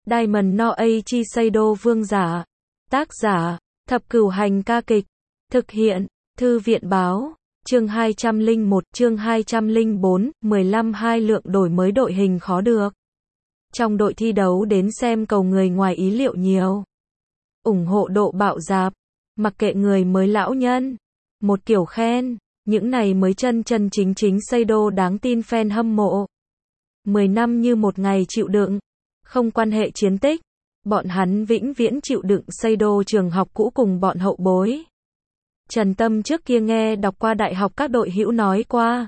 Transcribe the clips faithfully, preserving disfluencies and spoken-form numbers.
Diamond no Eiichi Seido vương giả. Tác giả, Thập Cửu Hành ca kịch. Thực hiện, Thư viện báo. Chương hai trăm lẻ một, chương hai trăm lẻ bốn, mười lăm hai lượng đổi mới đội hình khó được. Trong đội thi đấu đến xem cầu người ngoài ý liệu nhiều. Ủng hộ độ bạo dạp. Mặc kệ người mới lão nhân. Một kiểu khen, những này mới chân chân chính chính Seido đáng tin fan hâm mộ. Mười năm như một ngày chịu đựng. Không quan hệ chiến tích. Bọn hắn vĩnh viễn chịu đựng Seido trường học cũ cùng bọn hậu bối. Trần Tâm trước kia nghe đọc qua đại học các đội hữu nói qua.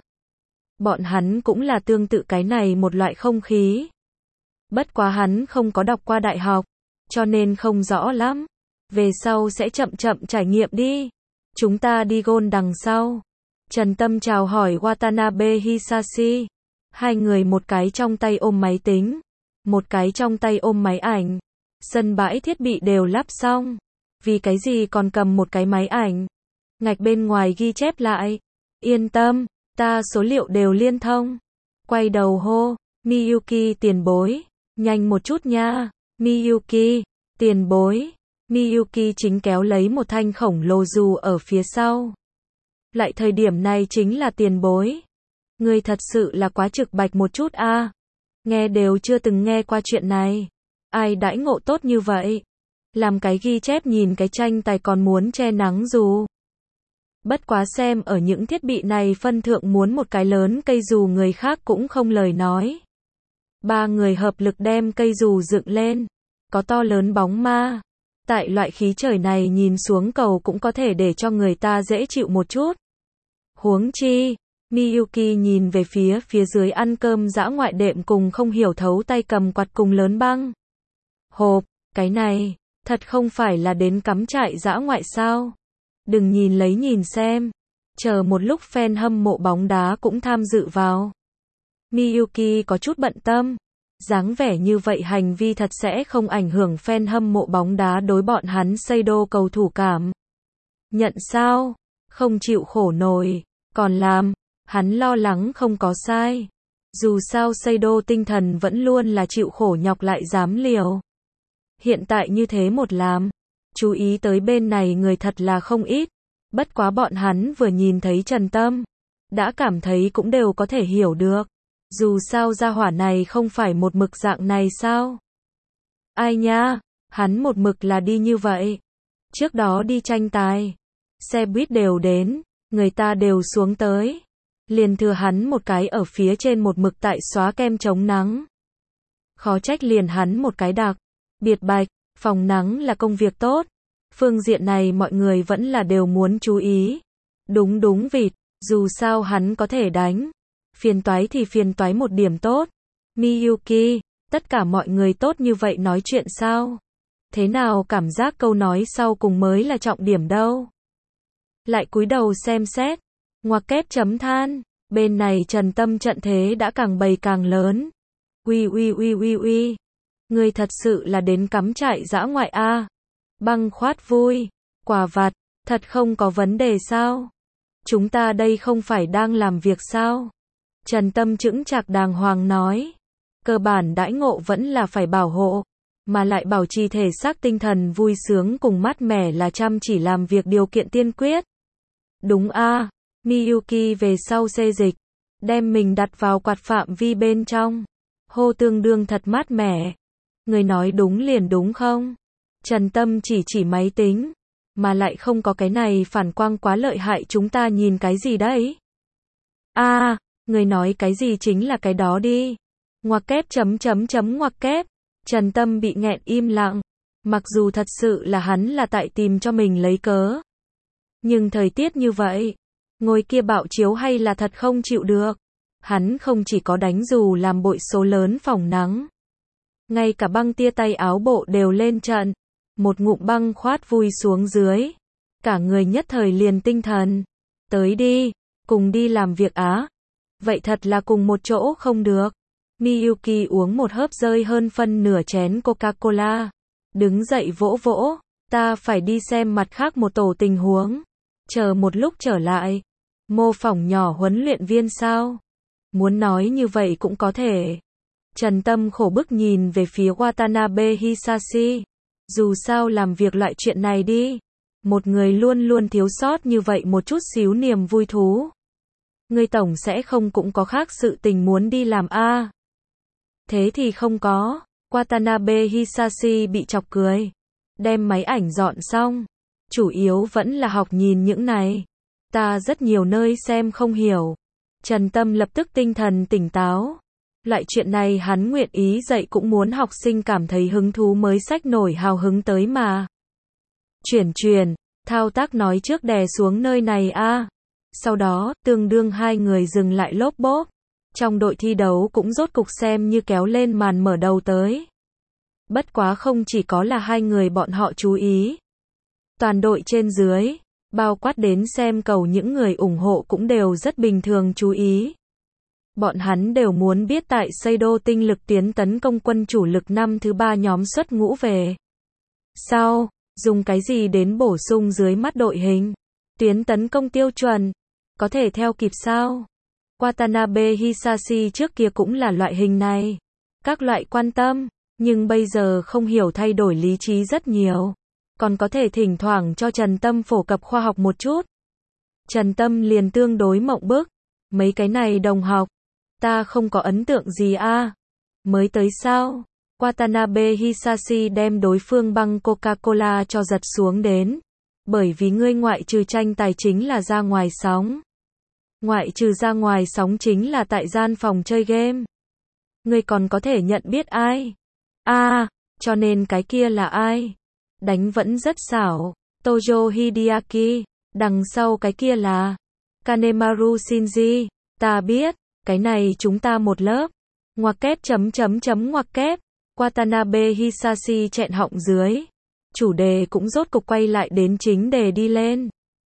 Bọn hắn cũng là tương tự cái này một loại không khí. Bất quá hắn không có đọc qua đại học, cho nên không rõ lắm. Về sau sẽ chậm chậm trải nghiệm đi. Chúng ta đi gôn đằng sau. Trần Tâm chào hỏi Watanabe Hisashi. Hai người một cái trong tay ôm máy tính, một cái trong tay ôm máy ảnh. Sân bãi thiết bị đều lắp xong. Vì cái gì còn cầm một cái máy ảnh? Ngạch bên ngoài ghi chép lại. Yên tâm, ta số liệu đều liên thông. Quay đầu hô, Miyuki tiền bối. Nhanh một chút nha, Miyuki, tiền bối. Miyuki chính kéo lấy một thanh khổng lồ dù ở phía sau. Lại thời điểm này chính là tiền bối. Người thật sự là quá trực bạch một chút a. À. Nghe đều chưa từng nghe qua chuyện này. Ai đãi ngộ tốt như vậy? Làm cái ghi chép nhìn cái tranh tài còn muốn che nắng dù. Bất quá xem ở những thiết bị này phân thượng muốn một cái lớn cây dù người khác cũng không lời nói. Ba người hợp lực đem cây dù dựng lên. Có to lớn bóng ma. Tại loại khí trời này nhìn xuống cầu cũng có thể để cho người ta dễ chịu một chút. Huống chi, Miyuki nhìn về phía phía dưới ăn cơm dã ngoại đệm cùng không hiểu thấu tay cầm quạt cùng lớn băng. Hộp, cái này, thật không phải là đến cắm trại dã ngoại sao? Đừng nhìn lấy nhìn xem. Chờ một lúc fan hâm mộ bóng đá cũng tham dự vào. Miyuki có chút bận tâm. Dáng vẻ như vậy hành vi thật sẽ không ảnh hưởng fan hâm mộ bóng đá đối bọn hắn Seido cầu thủ cảm. Nhận sao? Không chịu khổ nổi. Còn làm. Hắn lo lắng không có sai. Dù sao Seido tinh thần vẫn luôn là chịu khổ nhọc lại dám liều. Hiện tại như thế một làm. Chú ý tới bên này người thật là không ít. Bất quá bọn hắn vừa nhìn thấy Trần Tâm. Đã cảm thấy cũng đều có thể hiểu được. Dù sao gia hỏa này không phải một mực dạng này sao? Ai nha, hắn một mực là đi như vậy. Trước đó đi tranh tài. Xe buýt đều đến, người ta đều xuống tới. Liền thừa hắn một cái ở phía trên một mực tại xóa kem chống nắng. Khó trách liền hắn một cái đặc. Biệt bạch, phòng nắng là công việc tốt. Phương diện này mọi người vẫn là đều muốn chú ý. Đúng đúng vịt, dù sao hắn có thể đánh. Phiền toái thì phiền toái một điểm tốt. Miyuki, tất cả mọi người tốt như vậy nói chuyện sao? Thế nào cảm giác câu nói sau cùng mới là trọng điểm đâu? Lại cúi đầu xem xét. Ngoặc kép chấm than. Bên này Trần Tâm trận thế đã càng bày càng lớn. Uy uy uy uy uy. Người thật sự là đến cắm trại dã ngoại a. À. Băng khoát vui. Quà vặt. Thật không có vấn đề sao? Chúng ta đây không phải đang làm việc sao? Trần Tâm chững chạc đàng hoàng nói. Cơ bản đãi ngộ vẫn là phải bảo hộ. Mà lại bảo trì thể xác tinh thần vui sướng cùng mát mẻ là chăm chỉ làm việc điều kiện tiên quyết. Đúng a. À. Miyuki về sau xê dịch. Đem mình đặt vào quạt phạm vi bên trong. Hô tương đương thật mát mẻ. Người nói đúng liền đúng không? Trần Tâm chỉ chỉ máy tính. Mà lại không có cái này phản quang quá lợi hại chúng ta nhìn cái gì đấy? A, à, người nói cái gì chính là cái đó đi. Ngoặc kép chấm chấm chấm ngoặc kép. Trần Tâm bị nghẹn im lặng. Mặc dù thật sự là hắn là tại tìm cho mình lấy cớ. Nhưng thời tiết như vậy. Ngồi kia bạo chiếu hay là thật không chịu được. Hắn không chỉ có đánh dù làm bội số lớn phòng nắng. Ngay cả băng tia tay áo bộ đều lên trận. Một ngụm băng khoát vui xuống dưới. Cả người nhất thời liền tinh thần. Tới đi, cùng đi làm việc á. Vậy thật là cùng một chỗ không được. Miyuki uống một hớp rơi hơn phân nửa chén Coca-Cola. Đứng dậy vỗ vỗ. Ta phải đi xem mặt khác một tổ tình huống. Chờ một lúc trở lại. Mô phỏng nhỏ huấn luyện viên sao? Muốn nói như vậy cũng có thể. Trần Tâm khổ bức nhìn về phía Watanabe Hisashi. Dù sao làm việc loại chuyện này đi. Một người luôn luôn thiếu sót như vậy một chút xíu niềm vui thú. Ngươi tổng sẽ không cũng có khác sự tình muốn đi làm a à. Thế thì không có. Watanabe Hisashi bị chọc cười. Đem máy ảnh dọn xong. Chủ yếu vẫn là học nhìn những này. Ta rất nhiều nơi xem không hiểu. Trần Tâm lập tức tinh thần tỉnh táo. Loại chuyện này hắn nguyện ý dạy cũng muốn học sinh cảm thấy hứng thú mới xách nổi hào hứng tới mà. Chuyển truyền, thao tác nói trước đè xuống nơi này a. À. Sau đó, tương đương hai người dừng lại lốp bốp. Trong đội thi đấu cũng rốt cục xem như kéo lên màn mở đầu tới. Bất quá không chỉ có là hai người bọn họ chú ý. Toàn đội trên dưới, bao quát đến xem cầu những người ủng hộ cũng đều rất bình thường chú ý. Bọn hắn đều muốn biết tại Seido tinh lực tiến tấn công quân chủ lực năm thứ ba nhóm xuất ngũ về. Sao, dùng cái gì đến bổ sung dưới mắt đội hình? Tiến tấn công tiêu chuẩn, có thể theo kịp sao? Watanabe Hisashi trước kia cũng là loại hình này. Các loại quan tâm, nhưng bây giờ không hiểu thay đổi lý trí rất nhiều. Còn có thể thỉnh thoảng cho Trần Tâm phổ cập khoa học một chút. Trần Tâm liền tương đối mộng bức. Mấy cái này đồng học, ta không có ấn tượng gì a. À. Mới tới sao? Watanabe Hisashi đem đối phương băng Coca-Cola cho giật xuống đến. Bởi vì ngươi ngoại trừ tranh tài chính là ra ngoài sóng. Ngoại trừ ra ngoài sóng chính là tại gian phòng chơi game. Ngươi còn có thể nhận biết ai? A, à, cho nên cái kia là ai? Đánh vẫn rất xảo. Tojo Hideaki. Đằng sau cái kia là Kanemaru Shinji. Ta biết, cái này chúng ta một lớp. Ngoặc kép chấm chấm chấm ngoặc kép. Watanabe Hisashi chẹn họng dưới. Chủ đề cũng rốt cục quay lại đến chính đề đi lên.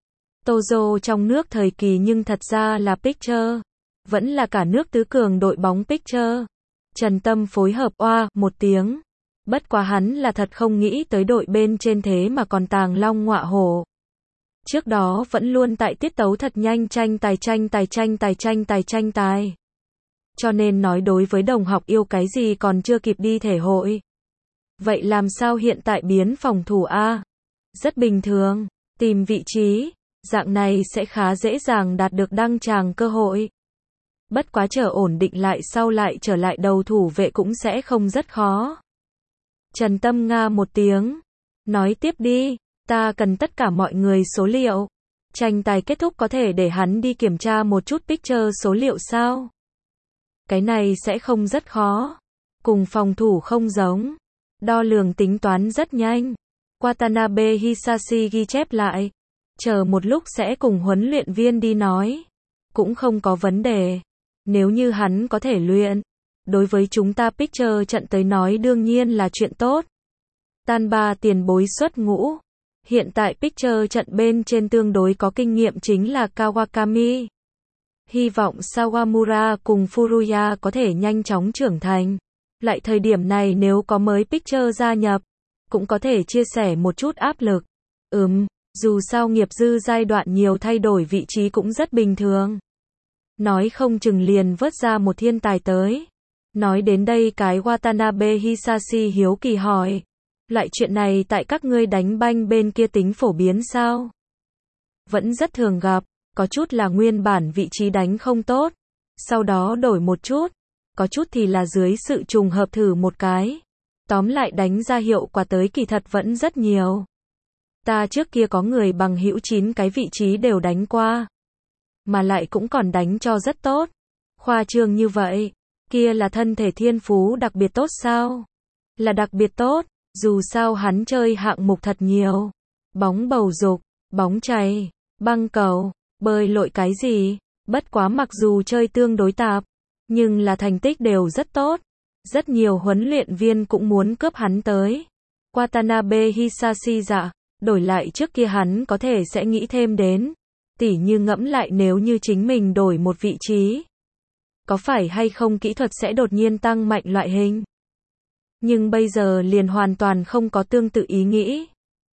Tozo trong nước thời kỳ nhưng thật ra là Picture. Vẫn là cả nước tứ cường đội bóng Picture. Trần Tâm phối hợp oa một tiếng. Bất quá hắn là thật không nghĩ tới đội bên trên thế mà còn tàng long ngọa hổ. Trước đó vẫn luôn tại tiết tấu thật nhanh tranh tài tranh tài tranh tài tranh tài tranh tài. Cho nên nói đối với đồng học yêu cái gì còn chưa kịp đi thể hội. Vậy làm sao hiện tại biến phòng thủ A? Rất bình thường, tìm vị trí, dạng này sẽ khá dễ dàng đạt được đăng tràng cơ hội. Bất quá chờ ổn định lại sau lại trở lại đầu thủ vệ cũng sẽ không rất khó. Trần Tâm nga một tiếng, nói tiếp đi, ta cần tất cả mọi người số liệu. Tranh tài kết thúc có thể để hắn đi kiểm tra một chút picture số liệu sao? Cái này sẽ không rất khó. Cùng phòng thủ không giống. Đo lường tính toán rất nhanh. Watanabe Hisashi ghi chép lại. Chờ một lúc sẽ cùng huấn luyện viên đi nói. Cũng không có vấn đề. Nếu như hắn có thể luyện. Đối với chúng ta picture trận tới nói đương nhiên là chuyện tốt. Tan ba tiền bối xuất ngũ. Hiện tại picture trận bên trên tương đối có kinh nghiệm chính là Kawakami. Hy vọng Sawamura cùng Furuya có thể nhanh chóng trưởng thành. Lại thời điểm này nếu có mới picture gia nhập, cũng có thể chia sẻ một chút áp lực. Ừm, dù sao nghiệp dư giai đoạn nhiều thay đổi vị trí cũng rất bình thường. Nói không chừng liền vớt ra một thiên tài tới. Nói đến đây cái Watanabe Hisashi hiếu kỳ hỏi. Loại chuyện này tại các ngươi đánh banh bên kia tính phổ biến sao? Vẫn rất thường gặp, có chút là nguyên bản vị trí đánh không tốt, sau đó đổi một chút, có chút thì là dưới sự trùng hợp thử một cái. Tóm lại đánh ra hiệu quả tới kỳ thật vẫn rất nhiều. Ta trước kia có người bằng hữu chín cái vị trí đều đánh qua, mà lại cũng còn đánh cho rất tốt. Khoa trương như vậy, kia là thân thể thiên phú đặc biệt tốt sao? Là đặc biệt tốt. Dù sao hắn chơi hạng mục thật nhiều. Bóng bầu dục, bóng chày, băng cầu, bơi lội cái gì. Bất quá mặc dù chơi tương đối tạp, nhưng là thành tích đều rất tốt. Rất nhiều huấn luyện viên cũng muốn cướp hắn tới. Watanabe Hisashi dạ, đổi lại trước kia hắn có thể sẽ nghĩ thêm đến. Tỉ như ngẫm lại nếu như chính mình đổi một vị trí. Có phải hay không kỹ thuật sẽ đột nhiên tăng mạnh loại hình? Nhưng bây giờ liền hoàn toàn không có tương tự ý nghĩ.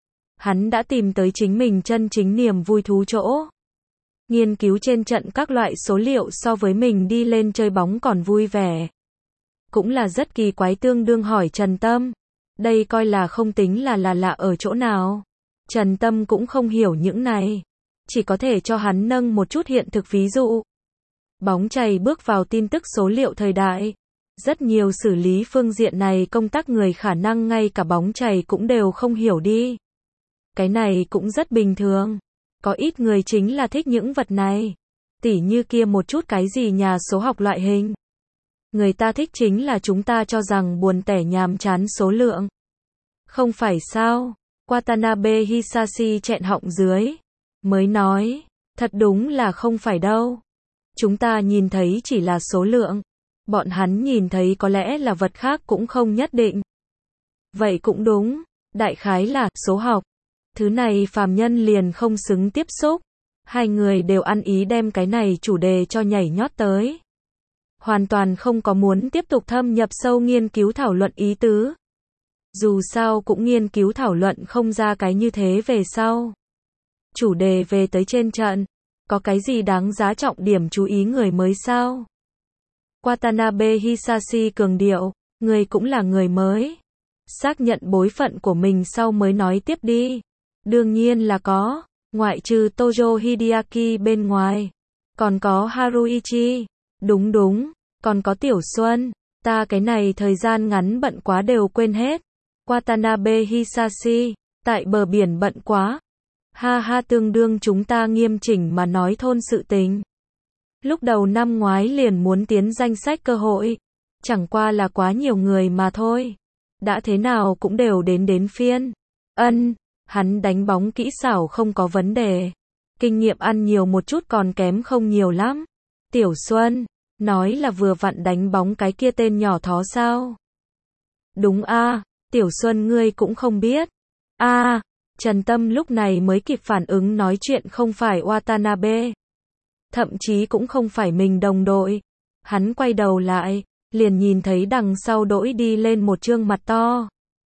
Hắn đã tìm tới chính mình chân chính niềm vui thú chỗ. Nghiên cứu trên trận các loại số liệu so với mình đi lên chơi bóng còn vui vẻ. Cũng là rất kỳ quái tương đương hỏi Trần Tâm. Đây coi là không tính là là lạ ở chỗ nào. Trần Tâm cũng không hiểu những này. Chỉ có thể cho hắn nâng một chút hiện thực ví dụ. Bóng chày bước vào tin tức số liệu thời đại. Rất nhiều xử lý phương diện này công tác người khả năng ngay cả bóng chày cũng đều không hiểu đi. Cái này cũng rất bình thường. Có ít người chính là thích những vật này. Tỉ như kia một chút cái gì nhà số học loại hình. Người ta thích chính là chúng ta cho rằng buồn tẻ nhàm chán số lượng. Không phải sao? Watanabe Hisashi chẹn họng dưới. Mới nói, thật đúng là không phải đâu. Chúng ta nhìn thấy chỉ là số lượng. Bọn hắn nhìn thấy có lẽ là vật khác cũng không nhất định. Vậy cũng đúng, đại khái là số học. Thứ này phàm nhân liền không xứng tiếp xúc. Hai người đều ăn ý đem cái này chủ đề cho nhảy nhót tới. Hoàn toàn không có muốn tiếp tục thâm nhập sâu nghiên cứu thảo luận ý tứ. Dù sao cũng nghiên cứu thảo luận không ra cái như thế về sau. Chủ đề về tới trên trận, có cái gì đáng giá trọng điểm chú ý người mới sao? Watanabe Hisashi cường điệu, người cũng là người mới. Xác nhận bối phận của mình sau mới nói tiếp đi. Đương nhiên là có, ngoại trừ Tojo Hideaki bên ngoài. Còn có Haruichi. Đúng đúng, còn có Tiểu Xuân. Ta cái này thời gian ngắn bận quá đều quên hết. Watanabe Hisashi, tại bờ biển bận quá. Ha ha tương đương chúng ta nghiêm chỉnh mà nói thôn sự tình. Lúc đầu năm ngoái liền muốn tiến danh sách cơ hội. Chẳng qua là quá nhiều người mà thôi. Đã thế nào cũng đều đến đến phiên. Ân, hắn đánh bóng kỹ xảo không có vấn đề. Kinh nghiệm ăn nhiều một chút còn kém không nhiều lắm. Tiểu Xuân, nói là vừa vặn đánh bóng cái kia tên nhỏ thó sao? Đúng a, Tiểu Xuân ngươi cũng không biết. A, Trần Tâm lúc này mới kịp phản ứng nói chuyện không phải Watanabe. Thậm chí cũng không phải mình đồng đội. Hắn quay đầu lại, liền nhìn thấy đằng sau đỗi đi lên một trương mặt to.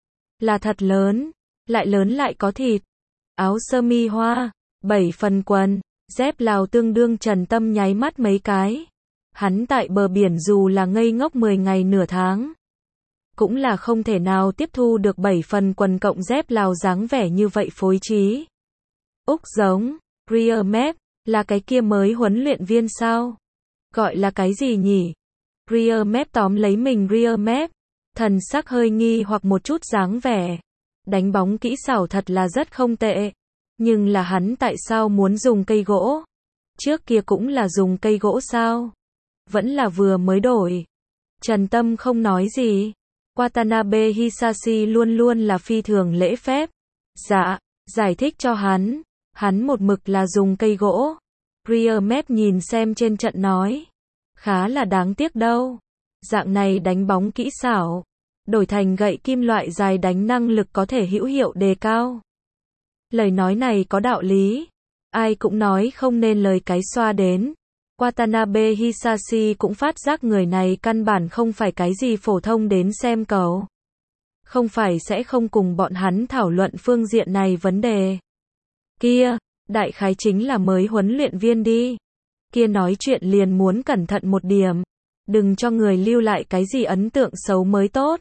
Là thật lớn, lại lớn lại có thịt. Áo sơ mi hoa, bảy phần quần, dép Lào tương đương Trần Tâm nháy mắt mấy cái. Hắn tại bờ biển dù là ngây ngốc mười ngày nửa tháng. Cũng là không thể nào tiếp thu được bảy phần quần cộng dép Lào dáng vẻ như vậy phối trí. Úc giống, Rear Map, là cái kia mới huấn luyện viên sao? Gọi là cái gì nhỉ? Rear Map tóm lấy mình Rear Map. Thần sắc hơi nghi hoặc một chút dáng vẻ. Đánh bóng kỹ xảo thật là rất không tệ. Nhưng là hắn tại sao muốn dùng cây gỗ? Trước kia cũng là dùng cây gỗ sao? Vẫn là vừa mới đổi. Trần Tâm không nói gì. Watanabe Hisashi luôn luôn là phi thường lễ phép. Dạ, giải thích cho hắn. Hắn một mực là dùng cây gỗ. Rear Map nhìn xem trên trận nói. Khá là đáng tiếc đâu. Dạng này đánh bóng kỹ xảo. Đổi thành gậy kim loại dài đánh năng lực có thể hữu hiệu đề cao. Lời nói này có đạo lý. Ai cũng nói không nên lời cái xoa đến. Watanabe Hisashi cũng phát giác người này căn bản không phải cái gì phổ thông đến xem cầu. Không phải sẽ không cùng bọn hắn thảo luận phương diện này vấn đề. Kia, đại khái chính là mới huấn luyện viên đi. Kia nói chuyện liền muốn cẩn thận một điểm. Đừng cho người lưu lại cái gì ấn tượng xấu mới tốt.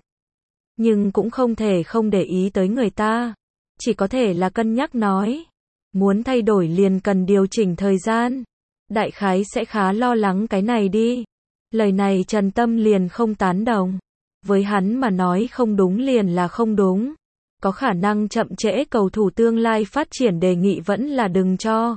Nhưng cũng không thể không để ý tới người ta. Chỉ có thể là cân nhắc nói. Muốn thay đổi liền cần điều chỉnh thời gian. Đại khái sẽ khá lo lắng cái này đi. Lời này Trần Tâm liền không tán đồng. Với hắn mà nói không đúng liền là không đúng. Có khả năng chậm trễ cầu thủ tương lai phát triển đề nghị vẫn là đừng cho.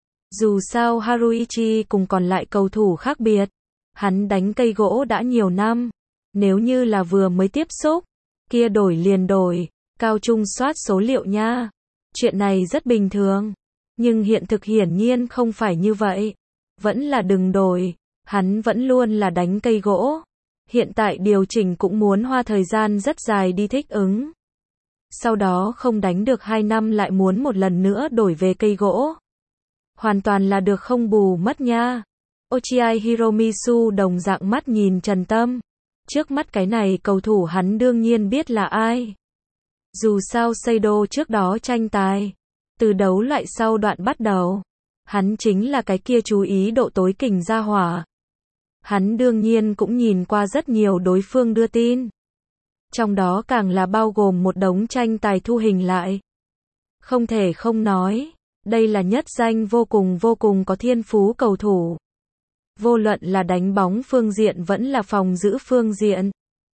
Dù sao Haruichi cùng còn lại cầu thủ khác biệt. Hắn đánh cây gỗ đã nhiều năm. Nếu như là vừa mới tiếp xúc, kia đổi liền đổi, cao trung soát số liệu nha. Chuyện này rất bình thường. Nhưng hiện thực hiển nhiên không phải như vậy. Vẫn là đừng đổi, hắn vẫn luôn là đánh cây gỗ. Hiện tại điều chỉnh cũng muốn hoa thời gian rất dài đi thích ứng. Sau đó không đánh được hai năm lại muốn một lần nữa đổi về cây gỗ. Hoàn toàn là được không bù mất nha. Ochiai Hiromitsu đồng dạng mắt nhìn Trần Tâm. Trước mắt cái này cầu thủ hắn đương nhiên biết là ai. Dù sao Seido trước đó tranh tài. Từ đấu loại sau đoạn bắt đầu. Hắn chính là cái kia chú ý độ tối kình ra hỏa. Hắn đương nhiên cũng nhìn qua rất nhiều đối phương đưa tin. Trong đó càng là bao gồm một đống tranh tài thu hình lại. Không thể không nói, đây là nhất danh vô cùng vô cùng có thiên phú cầu thủ. Vô luận là đánh bóng phương diện vẫn là phòng giữ phương diện.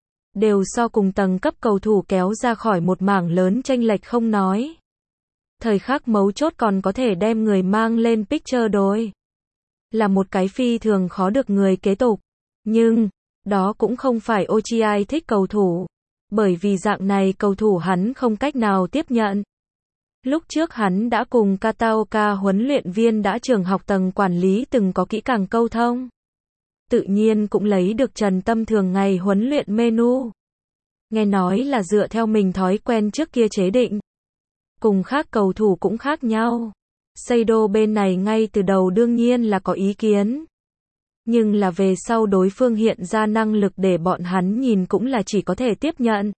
Đều so cùng tầng cấp cầu thủ kéo ra khỏi một mảng lớn chênh lệch không nói. Thời khắc mấu chốt còn có thể đem người mang lên picture đối. Là một cái phi thường khó được người kế tục. Nhưng, đó cũng không phải Ochi thích cầu thủ. Bởi vì dạng này cầu thủ hắn không cách nào tiếp nhận. Lúc trước hắn đã cùng Kataoka huấn luyện viên đã trường học tầng quản lý từng có kỹ càng câu thông. Tự nhiên cũng lấy được Trần Tâm thường ngày huấn luyện menu. Nghe nói là dựa theo mình thói quen trước kia chế định. Cùng khác cầu thủ cũng khác nhau. Seido bên này ngay từ đầu đương nhiên là có ý kiến. Nhưng là về sau đối phương hiện ra năng lực để bọn hắn nhìn cũng là chỉ có thể tiếp nhận.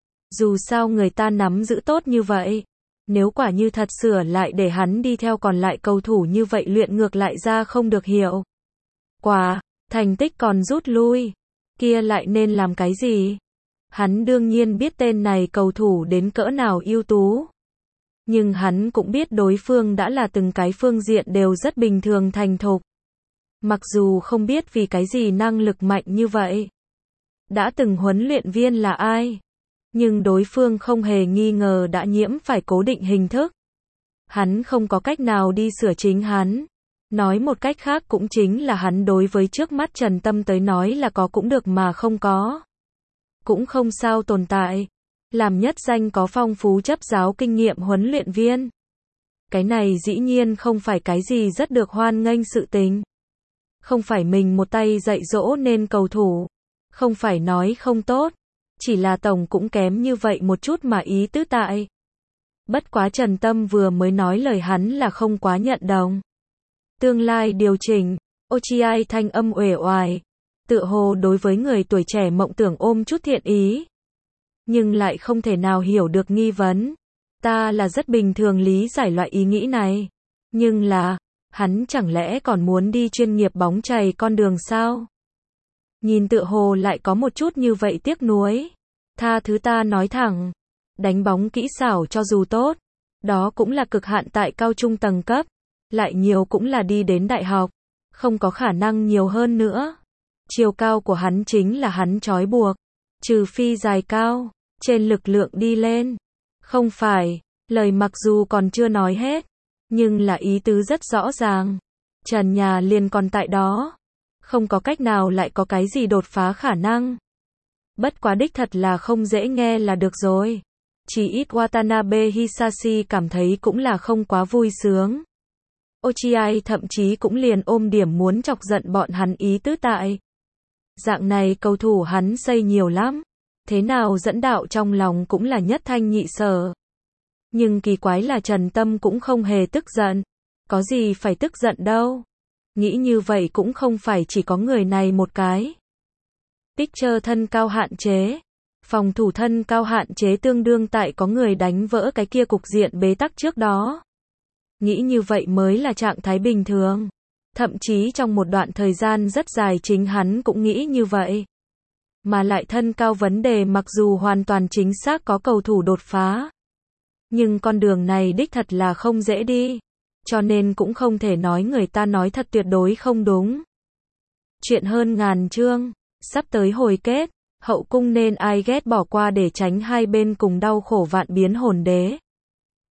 Dù sao người ta nắm giữ tốt như vậy. Nếu quả như thật sửa lại để hắn đi theo còn lại cầu thủ như vậy luyện ngược lại ra không được hiệu quả, thành tích còn rút lui, kia lại nên làm cái gì? Hắn đương nhiên biết tên này cầu thủ đến cỡ nào ưu tú. Nhưng hắn cũng biết đối phương đã là từng cái phương diện đều rất bình thường thành thục. Mặc dù không biết vì cái gì năng lực mạnh như vậy. Đã từng huấn luyện viên là ai? Nhưng đối phương không hề nghi ngờ đã nhiễm phải cố định hình thức. Hắn không có cách nào đi sửa chính hắn. Nói một cách khác cũng chính là hắn đối với trước mắt Trần Tâm tới nói là có cũng được mà không có. Cũng không sao tồn tại. Làm nhất danh có phong phú chấp giáo kinh nghiệm huấn luyện viên. Cái này dĩ nhiên không phải cái gì rất được hoan nghênh sự tình. Không phải mình một tay dạy dỗ nên cầu thủ. Không phải nói không tốt. Chỉ là tổng cũng kém như vậy một chút mà ý tứ tại. Bất quá Trần Tâm vừa mới nói lời hắn là không quá nhận đồng. Tương lai điều chỉnh, Ochi thanh âm uể oải. Tựa hồ đối với người tuổi trẻ mộng tưởng ôm chút thiện ý. Nhưng lại không thể nào hiểu được nghi vấn. Ta là rất bình thường lý giải loại ý nghĩ này. Nhưng là, hắn chẳng lẽ còn muốn đi chuyên nghiệp bóng chày con đường sao? Nhìn tựa hồ lại có một chút như vậy tiếc nuối. Tha thứ ta nói thẳng. Đánh bóng kỹ xảo cho dù tốt. Đó cũng là cực hạn tại cao trung tầng cấp. Lại nhiều cũng là đi đến đại học. Không có khả năng nhiều hơn nữa. Chiều cao của hắn chính là hắn trói buộc. Trừ phi dài cao. Trên lực lượng đi lên. Không phải. Lời mặc dù còn chưa nói hết. Nhưng là ý tứ rất rõ ràng. Trần nhà liền còn tại đó. Không có cách nào lại có cái gì đột phá khả năng. Bất quá đích thật là không dễ nghe là được rồi. Chỉ ít Watanabe Hisashi cảm thấy cũng là không quá vui sướng. Ochi thậm chí cũng liền ôm điểm muốn chọc giận bọn hắn ý tứ tại. Dạng này cầu thủ hắn xây nhiều lắm. Thế nào dẫn đạo trong lòng cũng là nhất thanh nhị sở. Nhưng kỳ quái là Trần Tâm cũng không hề tức giận. Có gì phải tức giận đâu. Nghĩ như vậy cũng không phải chỉ có người này một cái. Picture thân cao hạn chế. Phòng thủ thân cao hạn chế tương đương tại có người đánh vỡ cái kia cục diện bế tắc trước đó. Nghĩ như vậy mới là trạng thái bình thường. Thậm chí trong một đoạn thời gian rất dài chính hắn cũng nghĩ như vậy. Mà lại thân cao vấn đề mặc dù hoàn toàn chính xác có cầu thủ đột phá. Nhưng con đường này đích thật là không dễ đi. Cho nên cũng không thể nói người ta nói thật tuyệt đối không đúng. Chuyện hơn ngàn chương. Sắp tới hồi kết. Hậu cung nên ai ghét bỏ qua để tránh hai bên cùng đau khổ vạn biến hồn đế.